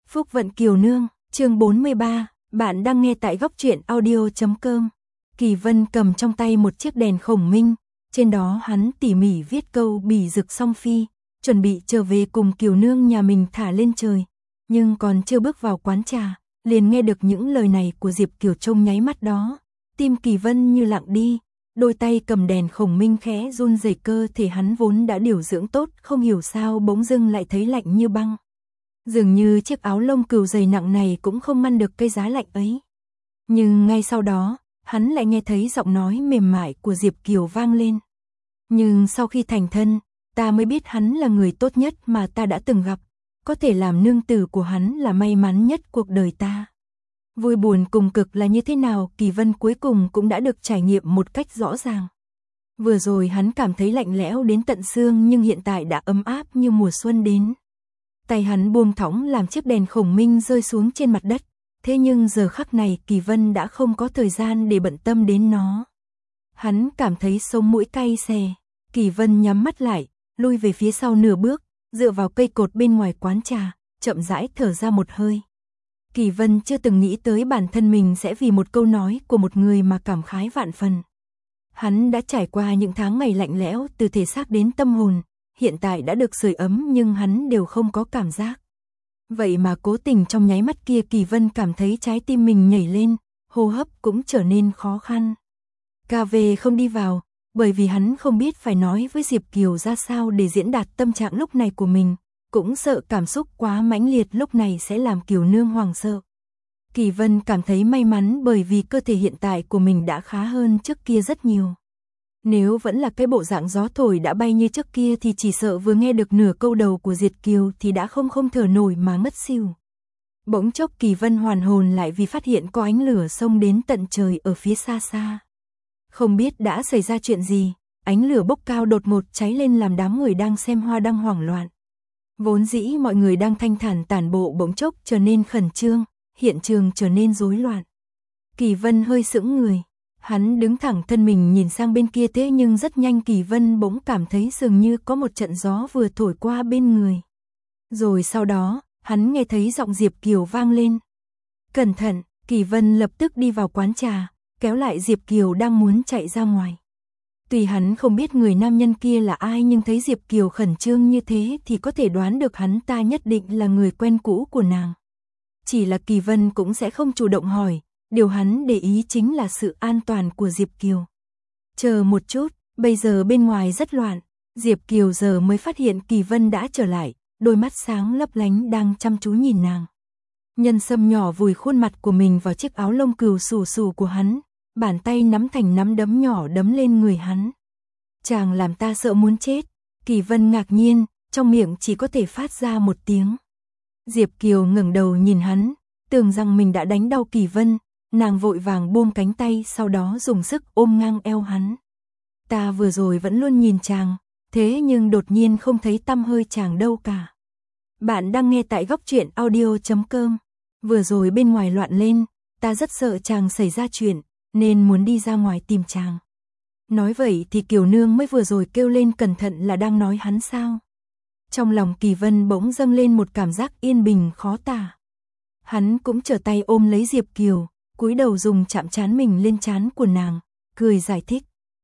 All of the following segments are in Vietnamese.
Phúc vận Kiều Nương, chương 43, bạn đang nghe tại góc truyện audio.com. Kỳ Vân cầm trong tay một chiếc đèn khổng minh, trên đó hắn tỉ mỉ viết câu bỉ dực song phi, chuẩn bị trở về cùng Kiều Nương nhà mình thả lên trời. Nhưng còn chưa bước vào quán trà, liền nghe được những lời này của Diệp Kiều trong nháy mắt đó. Tim Kỳ Vân như lặng đi, đôi tay cầm đèn khổng minh khẽ run rẩy, cơ thể hắn vốn đã điều dưỡng tốt, không hiểu sao bỗng dưng lại thấy lạnh như băng. Dường như chiếc áo lông cừu dày nặng này cũng không ngăn được cái giá lạnh ấy. Nhưng ngay sau đó, hắn lại nghe thấy giọng nói mềm mại của Diệp Kiều vang lên. Nhưng sau khi thành thân, ta mới biết hắn là người tốt nhất mà ta đã từng gặp. Có thể làm nương tử của hắn là may mắn nhất cuộc đời ta. Vui buồn cùng cực là như thế nào, Kỳ Vân cuối cùng cũng đã được trải nghiệm một cách rõ ràng. Vừa rồi hắn cảm thấy lạnh lẽo đến tận xương, nhưng hiện tại đã ấm áp như mùa xuân đến. Tay hắn buông thõng làm chiếc đèn khổng minh rơi xuống trên mặt đất. Thế nhưng giờ khắc này Kỳ Vân đã không có thời gian để bận tâm đến nó. Hắn cảm thấy sống mũi cay xè. Kỳ Vân nhắm mắt lại, lui về phía sau nửa bước, dựa vào cây cột bên ngoài quán trà, chậm rãi thở ra một hơi. Kỳ Vân chưa từng nghĩ tới bản thân mình sẽ vì một câu nói của một người mà cảm khái vạn phần. Hắn đã trải qua những tháng ngày lạnh lẽo từ thể xác đến tâm hồn, hiện tại đã được sưởi ấm nhưng hắn đều không có cảm giác. Vậy mà cố tình trong nháy mắt kia Kỳ Vân cảm thấy trái tim mình nhảy lên, hô hấp cũng trở nên khó khăn. Cà về không đi vào, bởi vì hắn không biết phải nói với Diệp Kiều ra sao để diễn đạt tâm trạng lúc này của mình, cũng sợ cảm xúc quá mãnh liệt lúc này sẽ làm Kiều Nương hoảng sợ. Kỳ Vân cảm thấy may mắn bởi vì cơ thể hiện tại của mình đã khá hơn trước kia rất nhiều. Nếu vẫn là cái bộ dạng gió thổi đã bay như trước kia thì chỉ sợ vừa nghe được nửa câu đầu của Diệp Kiều thì đã không thở nổi mà ngất xỉu. Bỗng chốc Kỳ Vân hoàn hồn lại vì phát hiện có ánh lửa xông đến tận trời ở phía xa xa. Không biết đã xảy ra chuyện gì, ánh lửa bốc cao đột ngột cháy lên làm đám người đang xem hoa đăng hoảng loạn. Vốn dĩ mọi người đang thanh thản tản bộ bỗng chốc trở nên khẩn trương, hiện trường trở nên rối loạn. Kỳ Vân hơi sững người. Hắn đứng thẳng thân mình nhìn sang bên kia, thế nhưng rất nhanh Kỳ Vân bỗng cảm thấy dường như có một trận gió vừa thổi qua bên người. Rồi sau đó, hắn nghe thấy giọng Diệp Kiều vang lên. Cẩn thận, Kỳ Vân lập tức đi vào quán trà, kéo lại Diệp Kiều đang muốn chạy ra ngoài. Tuy hắn không biết người nam nhân kia là ai nhưng thấy Diệp Kiều khẩn trương như thế thì có thể đoán được hắn ta nhất định là người quen cũ của nàng. Chỉ là Kỳ Vân cũng sẽ không chủ động hỏi. Điều hắn để ý chính là sự an toàn của Diệp Kiều. Chờ một chút, bây giờ bên ngoài rất loạn. Diệp Kiều giờ mới phát hiện Kỳ Vân đã trở lại, đôi mắt sáng lấp lánh đang chăm chú nhìn nàng. Nhân Sâm nhỏ vùi khuôn mặt của mình vào chiếc áo lông cừu xù xù của hắn, bàn tay nắm thành nắm đấm nhỏ đấm lên người hắn. Chàng làm ta sợ muốn chết. Kỳ Vân ngạc nhiên, trong miệng chỉ có thể phát ra một tiếng. Diệp Kiều ngẩng đầu nhìn hắn, tưởng rằng mình đã đánh đau Kỳ Vân. Nàng vội vàng buông cánh tay, sau đó dùng sức ôm ngang eo hắn. Ta vừa rồi vẫn luôn nhìn chàng, thế nhưng đột nhiên không thấy tăm hơi chàng đâu cả. Bạn đang nghe tại góc truyện audio.com. Vừa rồi bên ngoài loạn lên, ta rất sợ chàng xảy ra chuyện, nên muốn đi ra ngoài tìm chàng. Nói vậy thì Kiều Nương mới vừa rồi kêu lên cẩn thận là đang nói hắn sao? Trong lòng Kỳ Vân bỗng dâng lên một cảm giác yên bình khó tả. Hắn cũng trở tay ôm lấy Diệp Kiều, cúi đầu dùng chạm trán mình lên trán của nàng, cười giải thích.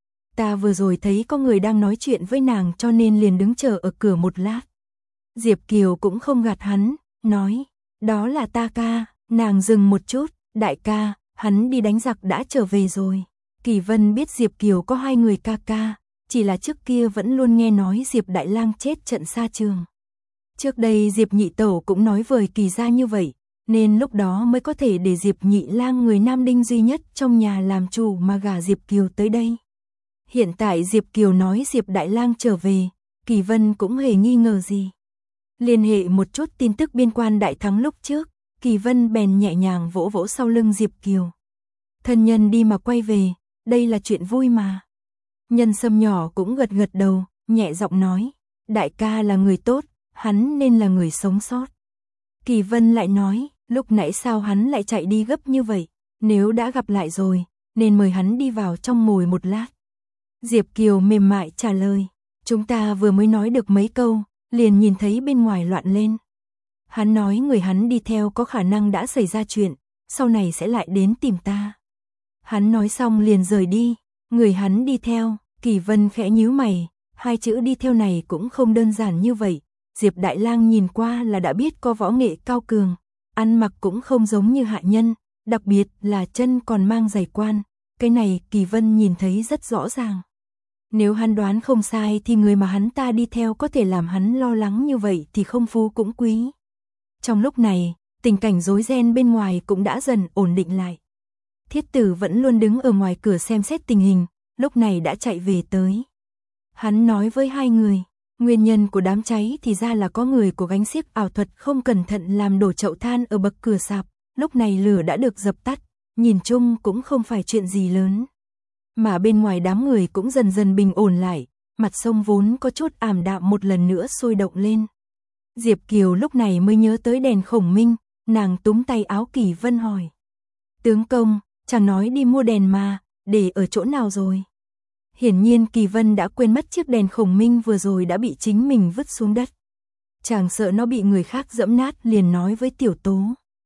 Ta vừa rồi thấy có người đang nói chuyện với nàng cho nên liền đứng chờ ở cửa một lát. Diệp Kiều cũng không gạt hắn, nói, đó là ta ca. Nàng dừng một chút, đại ca, hắn đi đánh giặc đã trở về rồi. Kỳ Vân biết Diệp Kiều có hai người ca ca, chỉ là trước kia vẫn luôn nghe nói Diệp Đại Lang chết trận xa trường. Trước đây Diệp Nhị Tẩu cũng nói vời Kỳ gia như vậy. Nên lúc đó mới có thể để Diệp Nhị Lang người nam đinh duy nhất trong nhà làm chủ mà gả Diệp Kiều tới đây. Hiện tại Diệp Kiều nói Diệp Đại Lang trở về, Kỳ Vân cũng hề nghi ngờ gì. Liên hệ một chút tin tức biên quan đại thắng lúc trước, Kỳ Vân bèn nhẹ nhàng vỗ vỗ sau lưng Diệp Kiều. Thân nhân đi mà quay về, đây là chuyện vui mà. Nhân Sâm nhỏ cũng gật gật đầu, nhẹ giọng nói, đại ca là người tốt, hắn nên là người sống sót. Kỳ Vân lại nói, lúc nãy sao hắn lại chạy đi gấp như vậy, nếu đã gặp lại rồi, nên mời hắn đi vào trong ngồi một lát. Diệp Kiều mềm mại trả lời, chúng ta vừa mới nói được mấy câu, liền nhìn thấy bên ngoài loạn lên. Hắn nói người hắn đi theo có khả năng đã xảy ra chuyện, sau này sẽ lại đến tìm ta. Hắn nói xong liền rời đi, người hắn đi theo, Kỳ Vân khẽ nhíu mày, hai chữ đi theo này cũng không đơn giản như vậy. Diệp Đại Lang nhìn qua là đã biết có võ nghệ cao cường, ăn mặc cũng không giống như hạ nhân, đặc biệt là chân còn mang giày quan, cái này Kỳ Vân nhìn thấy rất rõ ràng. Nếu hắn đoán không sai thì người mà hắn ta đi theo có thể làm hắn lo lắng như vậy thì không phú cũng quý. Trong lúc này, tình cảnh rối ren bên ngoài cũng đã dần ổn định lại. Thiết Tử vẫn luôn đứng ở ngoài cửa xem xét tình hình, lúc này đã chạy về tới. Hắn nói với hai người, nguyên nhân của đám cháy thì ra là có người của gánh xiếc ảo thuật không cẩn thận làm đổ chậu than ở bậc cửa sạp, lúc này lửa đã được dập tắt, nhìn chung cũng không phải chuyện gì lớn. Mà bên ngoài đám người cũng dần dần bình ổn lại, mặt sông vốn có chút ảm đạm một lần nữa sôi động lên. Diệp Kiều lúc này mới nhớ tới đèn khổng minh, nàng túm tay áo Kỳ Vân hỏi. Tướng công, chàng nói đi mua đèn mà, để ở chỗ nào rồi? Hiển nhiên Kỳ Vân đã quên mất chiếc đèn khổng minh vừa rồi đã bị chính mình vứt xuống đất. Chàng sợ nó bị người khác dẫm nát liền nói với Tiểu Tố.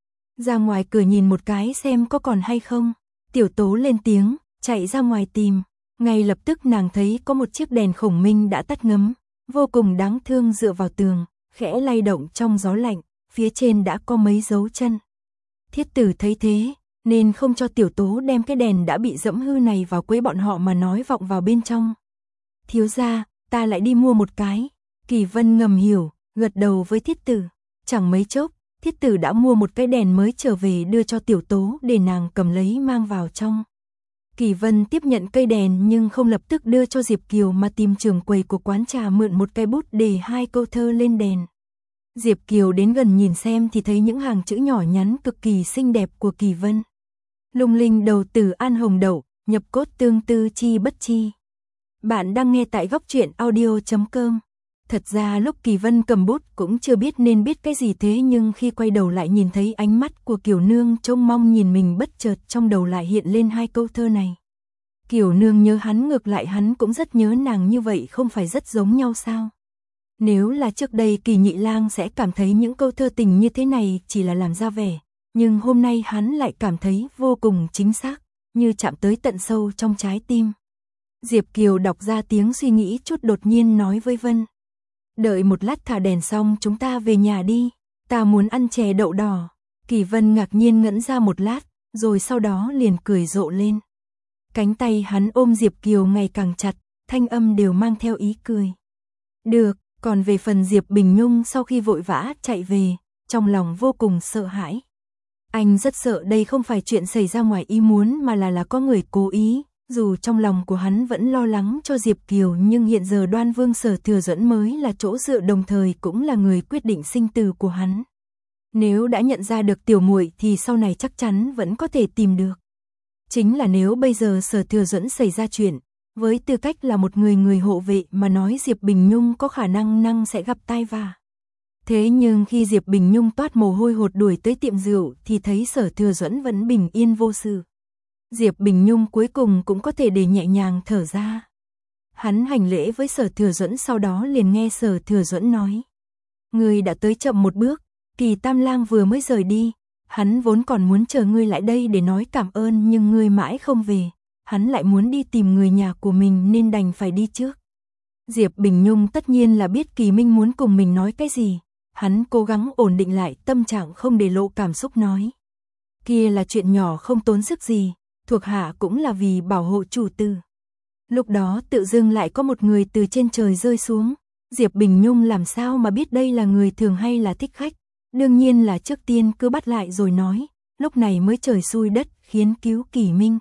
Ra ngoài cửa nhìn một cái xem có còn hay không. Tiểu Tố lên tiếng, chạy ra ngoài tìm. Ngay lập tức nàng thấy có một chiếc đèn khổng minh đã tắt ngấm, vô cùng đáng thương dựa vào tường, khẽ lay động trong gió lạnh, phía trên đã có mấy dấu chân. Thiết Tử thấy thế, nên không cho Tiểu Tố đem cái đèn đã bị dẫm hư này vào quấy bọn họ mà nói vọng vào bên trong. Thiếu gia, ta lại đi mua một cái. Kỳ Vân ngầm hiểu, gật đầu với Thiết Tử. Chẳng mấy chốc, Thiết Tử đã mua một cái đèn mới trở về đưa cho Tiểu Tố để nàng cầm lấy mang vào trong. Kỳ Vân tiếp nhận cây đèn nhưng không lập tức đưa cho Diệp Kiều mà tìm trưởng quầy của quán trà mượn một cái bút để hai câu thơ lên đèn. Diệp Kiều đến gần nhìn xem thì thấy những hàng chữ nhỏ nhắn cực kỳ xinh đẹp của Kỳ Vân. Lung linh đầu tử an hồng đậu, nhập cốt tương tư chi bất chi. Bạn đang nghe tại góc truyện audio.com. Thật ra lúc Kỳ Vân cầm bút cũng chưa biết nên biết cái gì thế nhưng khi quay đầu lại nhìn thấy ánh mắt của Kiều Nương trông mong nhìn mình bất chợt trong đầu lại hiện lên hai câu thơ này. Kiều Nương nhớ hắn ngược lại hắn cũng rất nhớ nàng như vậy không phải rất giống nhau sao? Nếu là trước đây Kỳ Nhị Lang sẽ cảm thấy những câu thơ tình như thế này chỉ là làm ra vẻ. Nhưng hôm nay hắn lại cảm thấy vô cùng chính xác, như chạm tới tận sâu trong trái tim. Diệp Kiều đọc ra tiếng suy nghĩ chút đột nhiên nói với Vân. Đợi một lát thả đèn xong chúng ta về nhà đi, ta muốn ăn chè đậu đỏ. Kỳ Vân ngạc nhiên ngẩn ra một lát, rồi sau đó liền cười rộ lên. Cánh tay hắn ôm Diệp Kiều ngày càng chặt, thanh âm đều mang theo ý cười. Được, còn về phần Diệp Bình Nhung sau khi vội vã chạy về, trong lòng vô cùng sợ hãi. Anh rất sợ đây không phải chuyện xảy ra ngoài ý muốn mà là có người cố ý, dù trong lòng của hắn vẫn lo lắng cho Diệp Kiều nhưng hiện giờ Đoan Vương Sở Thừa Duẫn mới là chỗ dựa đồng thời cũng là người quyết định sinh tử của hắn. Nếu đã nhận ra được tiểu muội thì sau này chắc chắn vẫn có thể tìm được. Chính là nếu bây giờ Sở Thừa Duẫn xảy ra chuyện, với tư cách là một người hộ vệ mà nói Diệp Bình Nhung có khả năng sẽ gặp tai vạ. Thế nhưng khi Diệp Bình Nhung toát mồ hôi hột đuổi tới tiệm rượu thì thấy Sở Thừa Duẫn vẫn bình yên vô sự. Diệp Bình Nhung cuối cùng cũng có thể để nhẹ nhàng thở ra. Hắn hành lễ với Sở Thừa Duẫn sau đó liền nghe Sở Thừa Duẫn nói. Ngươi đã tới chậm một bước, Kỳ Tam Lang vừa mới rời đi. Hắn vốn còn muốn chờ ngươi lại đây để nói cảm ơn nhưng ngươi mãi không về. Hắn lại muốn đi tìm người nhà của mình nên đành phải đi trước. Diệp Bình Nhung tất nhiên là biết Kỳ Minh muốn cùng mình nói cái gì. Hắn cố gắng ổn định lại tâm trạng không để lộ cảm xúc nói. Kia là chuyện nhỏ không tốn sức gì, thuộc hạ cũng là vì bảo hộ chủ tử. Lúc đó tự dưng lại có một người từ trên trời rơi xuống. Diệp Bình Nhung làm sao mà biết đây là người thường hay là thích khách. Đương nhiên là trước tiên cứ bắt lại rồi nói, lúc này mới trời xui đất khiến cứu Kỳ Minh.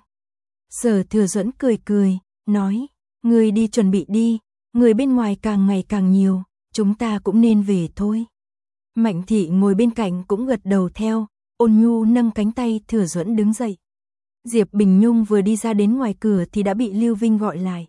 Sở Thừa Duẫn cười, nói, người đi chuẩn bị đi, người bên ngoài càng ngày càng nhiều, chúng ta cũng nên về thôi. Mạnh Thị ngồi bên cạnh cũng gật đầu theo, Ôn Nhu nâng cánh tay Thừa Duẫn đứng dậy. Diệp Bình Nhung vừa đi ra đến ngoài cửa thì đã bị Lưu Vinh gọi lại.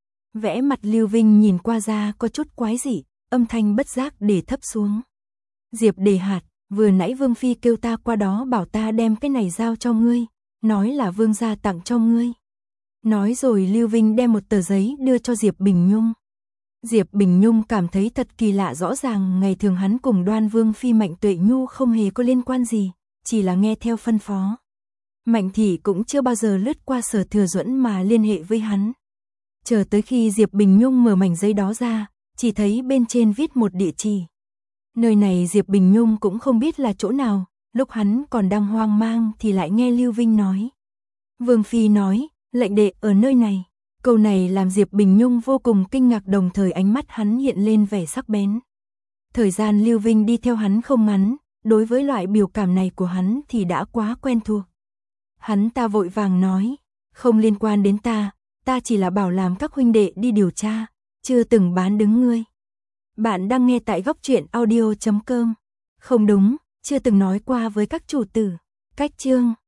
Vẽ mặt Lưu Vinh nhìn qua ra có chút quái dị, âm thanh bất giác để thấp xuống. Diệp Đề Hạt, vừa nãy Vương Phi kêu ta qua đó bảo ta đem cái này giao cho ngươi, nói là Vương gia tặng cho ngươi. Nói rồi Lưu Vinh đem một tờ giấy đưa cho Diệp Bình Nhung. Diệp Bình Nhung cảm thấy thật kỳ lạ, rõ ràng ngày thường hắn cùng Đoan Vương Phi Mạnh Tuệ Nhu không hề có liên quan gì, chỉ là nghe theo phân phó. Mạnh Thị cũng chưa bao giờ lướt qua Sở Thừa Duẫn mà liên hệ với hắn. Chờ tới khi Diệp Bình Nhung mở mảnh giấy đó ra, chỉ thấy bên trên viết một địa chỉ. Nơi này Diệp Bình Nhung cũng không biết là chỗ nào, lúc hắn còn đang hoang mang thì lại nghe Lưu Vinh nói. Vương Phi nói, lệnh đệ ở nơi này. Câu này làm Diệp Bình Nhung vô cùng kinh ngạc, đồng thời ánh mắt hắn hiện lên vẻ sắc bén. Thời gian Lưu Vinh đi theo hắn không ngắn, đối với loại biểu cảm này của hắn thì đã quá quen thuộc. Hắn ta vội vàng nói, không liên quan đến ta chỉ là bảo làm các huynh đệ đi điều tra, chưa từng bán đứng ngươi. Bạn đang nghe tại Góc Truyện Audio.com. Không đúng, chưa từng nói qua với các chủ tử. Cách chương